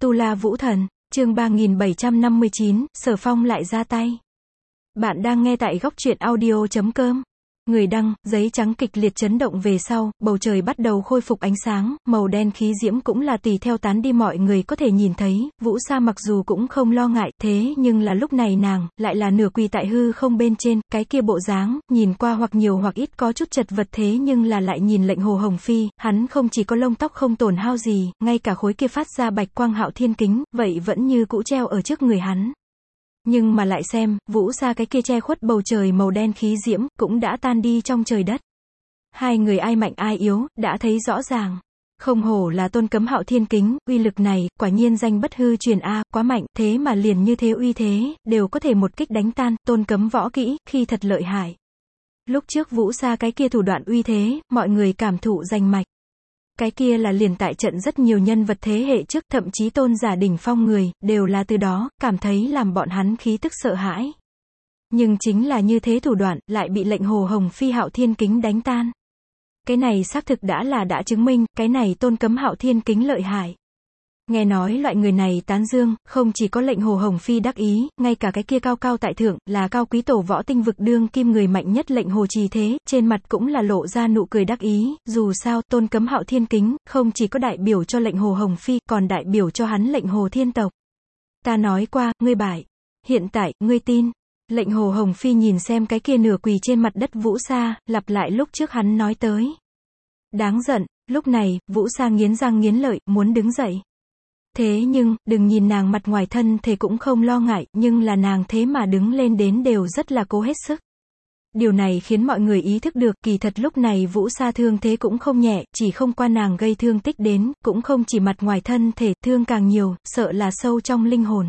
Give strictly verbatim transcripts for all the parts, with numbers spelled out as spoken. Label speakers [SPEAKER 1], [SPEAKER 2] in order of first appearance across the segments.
[SPEAKER 1] Tu La Vũ Thần, chương ba nghìn bảy trăm năm mươi chín, Sở Phong lại ra tay. Bạn đang nghe tại góc truyện audio chấm com. Người đăng, giấy trắng kịch liệt chấn động về sau, bầu trời bắt đầu khôi phục ánh sáng, màu đen khí diễm cũng là tùy theo tán đi, mọi người có thể nhìn thấy, Vũ Sa mặc dù cũng không lo ngại, thế nhưng là lúc này nàng, lại là nửa quỳ tại hư không bên trên, cái kia bộ dáng, nhìn qua hoặc nhiều hoặc ít có chút chật vật, thế nhưng là lại nhìn lệnh Hồ Hồng Phi, hắn không chỉ có lông tóc không tổn hao gì, ngay cả khối kia phát ra bạch quang hạo thiên kính, vậy vẫn như cũ treo ở trước người hắn. Nhưng mà lại xem, Vũ Sa cái kia che khuất bầu trời màu đen khí diễm, cũng đã tan đi trong trời đất. Hai người ai mạnh ai yếu, đã thấy rõ ràng. Không hổ là tôn cấm hạo thiên kính, uy lực này, quả nhiên danh bất hư truyền a, quá mạnh, thế mà liền như thế uy thế, đều có thể một kích đánh tan, tôn cấm võ kỹ, khi thật lợi hại. Lúc trước Vũ Sa cái kia thủ đoạn uy thế, mọi người cảm thụ rành mạch. Cái kia là liền tại trận rất nhiều nhân vật thế hệ trước, thậm chí tôn giả đỉnh phong người, đều là từ đó, cảm thấy làm bọn hắn khí tức sợ hãi. Nhưng chính là như thế thủ đoạn, lại bị lệnh Hồ Hồng Phi hạo thiên kính đánh tan. Cái này xác thực đã là đã chứng minh, cái này tôn cấm hạo thiên kính lợi hại. Nghe nói loại người này tán dương, không chỉ có lệnh Hồ Hồng Phi đắc ý, ngay cả cái kia cao cao tại thượng, là cao quý tổ võ tinh vực đương kim người mạnh nhất lệnh Hồ Trì Thế, trên mặt cũng là lộ ra nụ cười đắc ý, dù sao, tôn cấm hạo thiên kính, không chỉ có đại biểu cho lệnh Hồ Hồng Phi, còn đại biểu cho hắn lệnh Hồ Thiên Tộc. Ta nói qua, ngươi bại. Hiện tại, ngươi tin. Lệnh Hồ Hồng Phi nhìn xem cái kia nửa quỳ trên mặt đất Vũ Sa, lặp lại lúc trước hắn nói tới. Đáng giận, lúc này, Vũ Sa nghiến răng nghiến lợi, muốn đứng dậy. Thế nhưng, đừng nhìn nàng mặt ngoài thân thể cũng không lo ngại, nhưng là nàng thế mà đứng lên đến đều rất là cố hết sức. Điều này khiến mọi người ý thức được, kỳ thật lúc này Vũ Sa thương thế cũng không nhẹ, chỉ không qua nàng gây thương tích đến, cũng không chỉ mặt ngoài thân thể, thương càng nhiều, sợ là sâu trong linh hồn.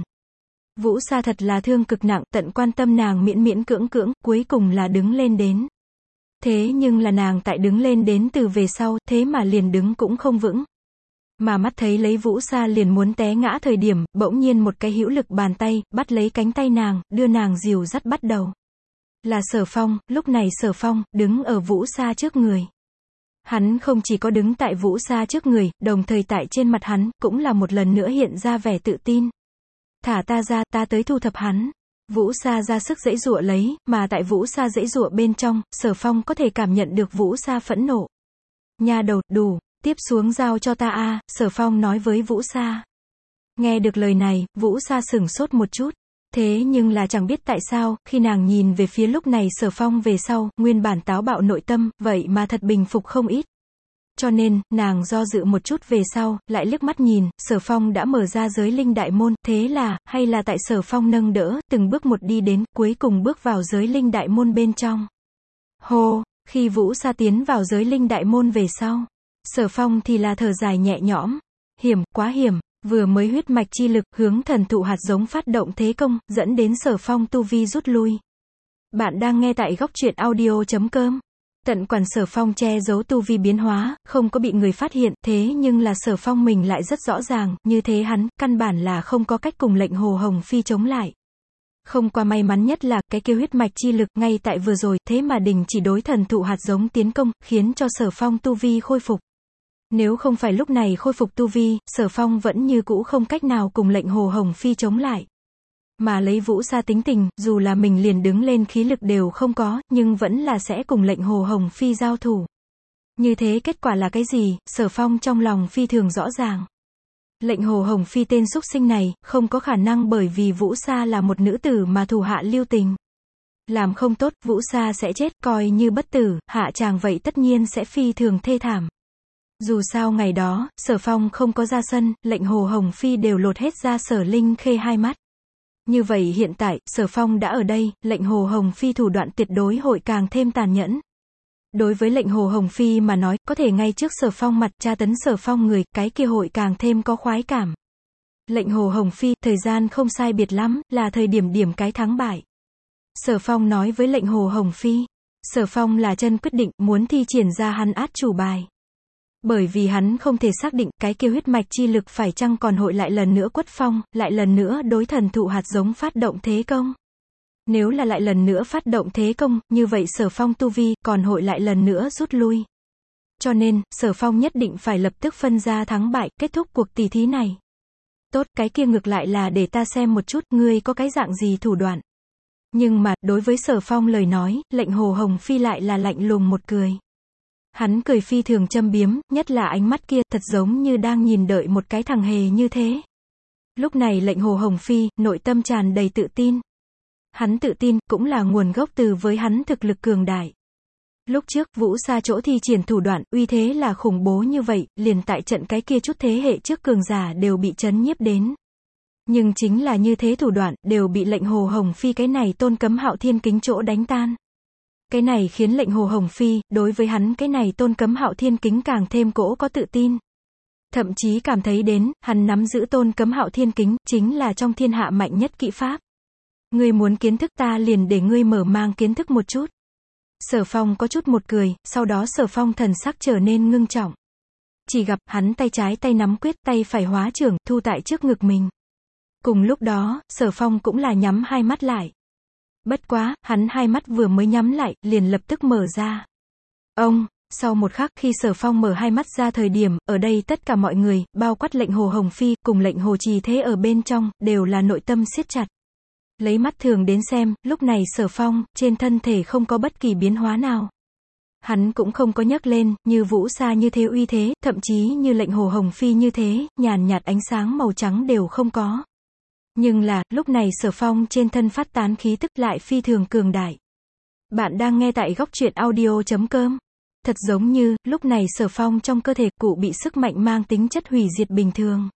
[SPEAKER 1] Vũ Sa thật là thương cực nặng, tận quan tâm nàng miễn miễn cưỡng cưỡng, cuối cùng là đứng lên đến. Thế nhưng là nàng tại đứng lên đến từ về sau, thế mà liền đứng cũng không vững. Mà mắt thấy lấy Vũ Sa liền muốn té ngã thời điểm, bỗng nhiên một cái hữu lực bàn tay, bắt lấy cánh tay nàng, đưa nàng dìu dắt bắt đầu. Là Sở Phong, lúc này Sở Phong, đứng ở Vũ Sa trước người. Hắn không chỉ có đứng tại Vũ Sa trước người, đồng thời tại trên mặt hắn, cũng là một lần nữa hiện ra vẻ tự tin. Thả ta ra, ta tới thu thập hắn. Vũ Sa ra sức giãy giụa lấy, mà tại Vũ Sa giãy giụa bên trong, Sở Phong có thể cảm nhận được Vũ Sa phẫn nộ. Nha đầu, đủ. Tiếp xuống giao cho ta a, Sở Phong nói với Vũ Sa. Nghe được lời này, Vũ Sa sửng sốt một chút. Thế nhưng là chẳng biết tại sao, khi nàng nhìn về phía lúc này Sở Phong về sau, nguyên bản táo bạo nội tâm, vậy mà thật bình phục không ít. Cho nên, nàng do dự một chút về sau, lại liếc mắt nhìn, Sở Phong đã mở ra giới linh đại môn, thế là, hay là tại Sở Phong nâng đỡ, từng bước một đi đến, cuối cùng bước vào giới linh đại môn bên trong. Hô, khi Vũ Sa tiến vào giới linh đại môn về sau. Sở Phong thì là thở dài nhẹ nhõm. Hiểm, quá hiểm, vừa mới huyết mạch chi lực, hướng thần thụ hạt giống phát động thế công, dẫn đến Sở Phong tu vi rút lui. Bạn đang nghe tại góc truyện audio chấm com. Tận quản Sở Phong che giấu tu vi biến hóa, không có bị người phát hiện, thế nhưng là Sở Phong mình lại rất rõ ràng, như thế hắn, căn bản là không có cách cùng lệnh Hồ Hồng Phi chống lại. Không qua may mắn nhất là, cái kia huyết mạch chi lực, ngay tại vừa rồi, thế mà đình chỉ đối thần thụ hạt giống tiến công, khiến cho Sở Phong tu vi khôi phục. Nếu không phải lúc này khôi phục tu vi, Sở Phong vẫn như cũ không cách nào cùng lệnh Hồ Hồng Phi chống lại. Mà lấy Vũ Sa tính tình, dù là mình liền đứng lên khí lực đều không có, nhưng vẫn là sẽ cùng lệnh Hồ Hồng Phi giao thủ. Như thế kết quả là cái gì, Sở Phong trong lòng phi thường rõ ràng. Lệnh Hồ Hồng Phi tên súc sinh này, không có khả năng bởi vì Vũ Sa là một nữ tử mà thủ hạ lưu tình. Làm không tốt, Vũ Sa sẽ chết, coi như bất tử, hạ chàng vậy tất nhiên sẽ phi thường thê thảm. Dù sao ngày đó, Sở Phong không có ra sân, lệnh Hồ Hồng Phi đều lột hết ra Sở Linh Khê hai mắt. Như vậy hiện tại, Sở Phong đã ở đây, lệnh Hồ Hồng Phi thủ đoạn tuyệt đối hội càng thêm tàn nhẫn. Đối với lệnh Hồ Hồng Phi mà nói, có thể ngay trước Sở Phong mặt tra tấn Sở Phong người, cái kia hội càng thêm có khoái cảm. Lệnh Hồ Hồng Phi, thời gian không sai biệt lắm, là thời điểm điểm cái thắng bại. Sở Phong nói với lệnh Hồ Hồng Phi. Sở Phong là chân quyết định, muốn thi triển ra hắn át chủ bài. Bởi vì hắn không thể xác định, cái kia huyết mạch chi lực phải chăng còn hội lại lần nữa quất phong, lại lần nữa đối thần thụ hạt giống phát động thế công. Nếu là lại lần nữa phát động thế công, như vậy Sở Phong tu vi, còn hội lại lần nữa rút lui. Cho nên, Sở Phong nhất định phải lập tức phân ra thắng bại, kết thúc cuộc tỷ thí này. tốt, cái kia ngược lại là để ta xem một chút, ngươi có cái dạng gì thủ đoạn. Nhưng mà, đối với Sở Phong lời nói, lệnh Hồ Hồng Phi lại là lạnh lùng một cười. Hắn cười phi thường châm biếm, nhất là ánh mắt kia, thật giống như đang nhìn đợi một cái thằng hề như thế. Lúc này lệnh Hồ Hồng Phi, nội tâm tràn đầy tự tin. Hắn tự tin, cũng là nguồn gốc từ với hắn thực lực cường đại. Lúc trước, Vũ Sa chỗ thi triển thủ đoạn, uy thế là khủng bố như vậy, liền tại trận cái kia chút thế hệ trước cường giả đều bị chấn nhiếp đến. Nhưng chính là như thế thủ đoạn, đều bị lệnh Hồ Hồng Phi cái này Tôn Cấm Hạo Thiên Kính chỗ đánh tan. Cái này khiến lệnh Hồ Hồng Phi, đối với hắn cái này Tôn Cấm Hạo Thiên Kính càng thêm cỗ có tự tin. Thậm chí cảm thấy đến, hắn nắm giữ Tôn Cấm Hạo Thiên Kính, chính là trong thiên hạ mạnh nhất kỹ pháp. Ngươi muốn kiến thức ta liền để ngươi mở mang kiến thức một chút. Sở Phong có chút một cười, sau đó Sở Phong thần sắc trở nên ngưng trọng. Chỉ gặp, hắn tay trái tay nắm quyết, tay phải hóa trưởng, thu tại trước ngực mình. Cùng lúc đó, Sở Phong cũng là nhắm hai mắt lại. Bất quá, hắn hai mắt vừa mới nhắm lại, liền lập tức mở ra. Ông, sau một khắc khi Sở Phong mở hai mắt ra thời điểm, ở đây tất cả mọi người, bao quát lệnh Hồ Hồng Phi, cùng lệnh Hồ Trì Thế ở bên trong, đều là nội tâm siết chặt. Lấy mắt thường đến xem, lúc này Sở Phong, trên thân thể không có bất kỳ biến hóa nào. Hắn cũng không có nhấc lên, như Vũ Sa như thế uy thế, thậm chí như lệnh Hồ Hồng Phi như thế, nhàn nhạt ánh sáng màu trắng đều không có. Nhưng là, lúc này Sở Phong trên thân phát tán khí tức lại phi thường cường đại. Bạn đang nghe tại góc truyện audio chấm com. Thật giống như, lúc này Sở Phong trong cơ thể cụ bị sức mạnh mang tính chất hủy diệt bình thường.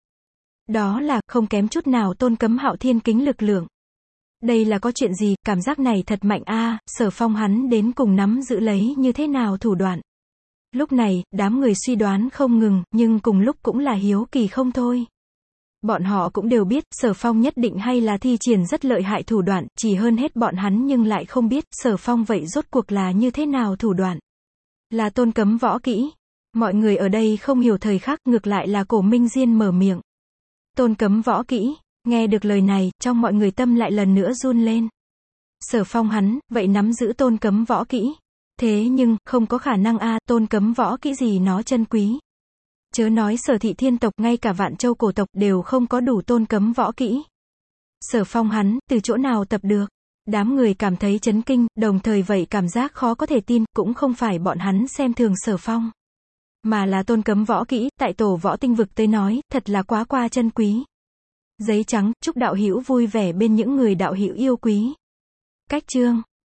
[SPEAKER 1] Đó là, không kém chút nào Tôn Cấm Hạo Thiên Kính lực lượng. Đây là có chuyện gì, cảm giác này thật mạnh a, à, Sở Phong hắn đến cùng nắm giữ lấy như thế nào thủ đoạn. Lúc này, đám người suy đoán không ngừng, nhưng cùng lúc cũng là hiếu kỳ không thôi. Bọn họ cũng đều biết, Sở Phong nhất định hay là thi triển rất lợi hại thủ đoạn, chỉ hơn hết bọn hắn nhưng lại không biết, Sở Phong vậy rốt cuộc là như thế nào thủ đoạn. Là Tôn Cấm võ kỹ. Mọi người ở đây không hiểu thời khắc, ngược lại là Cổ Minh Diên mở miệng. Tôn Cấm võ kỹ. Nghe được lời này, trong mọi người tâm lại lần nữa run lên. Sở Phong hắn, vậy nắm giữ Tôn Cấm võ kỹ. Thế nhưng, không có khả năng a, Tôn Cấm võ kỹ gì nó chân quý. Chớ nói Sở thị thiên tộc, ngay cả Vạn Châu cổ tộc đều không có đủ Tôn Cấm võ kỹ. Sở Phong hắn, từ chỗ nào tập được? Đám người cảm thấy chấn kinh, đồng thời vậy cảm giác khó có thể tin, cũng không phải bọn hắn xem thường Sở Phong. Mà là Tôn Cấm võ kỹ, tại tổ võ tinh vực tới nói, thật là quá qua chân quý. Giấy trắng, chúc đạo hữu vui vẻ bên những người đạo hữu yêu quý. Cách chương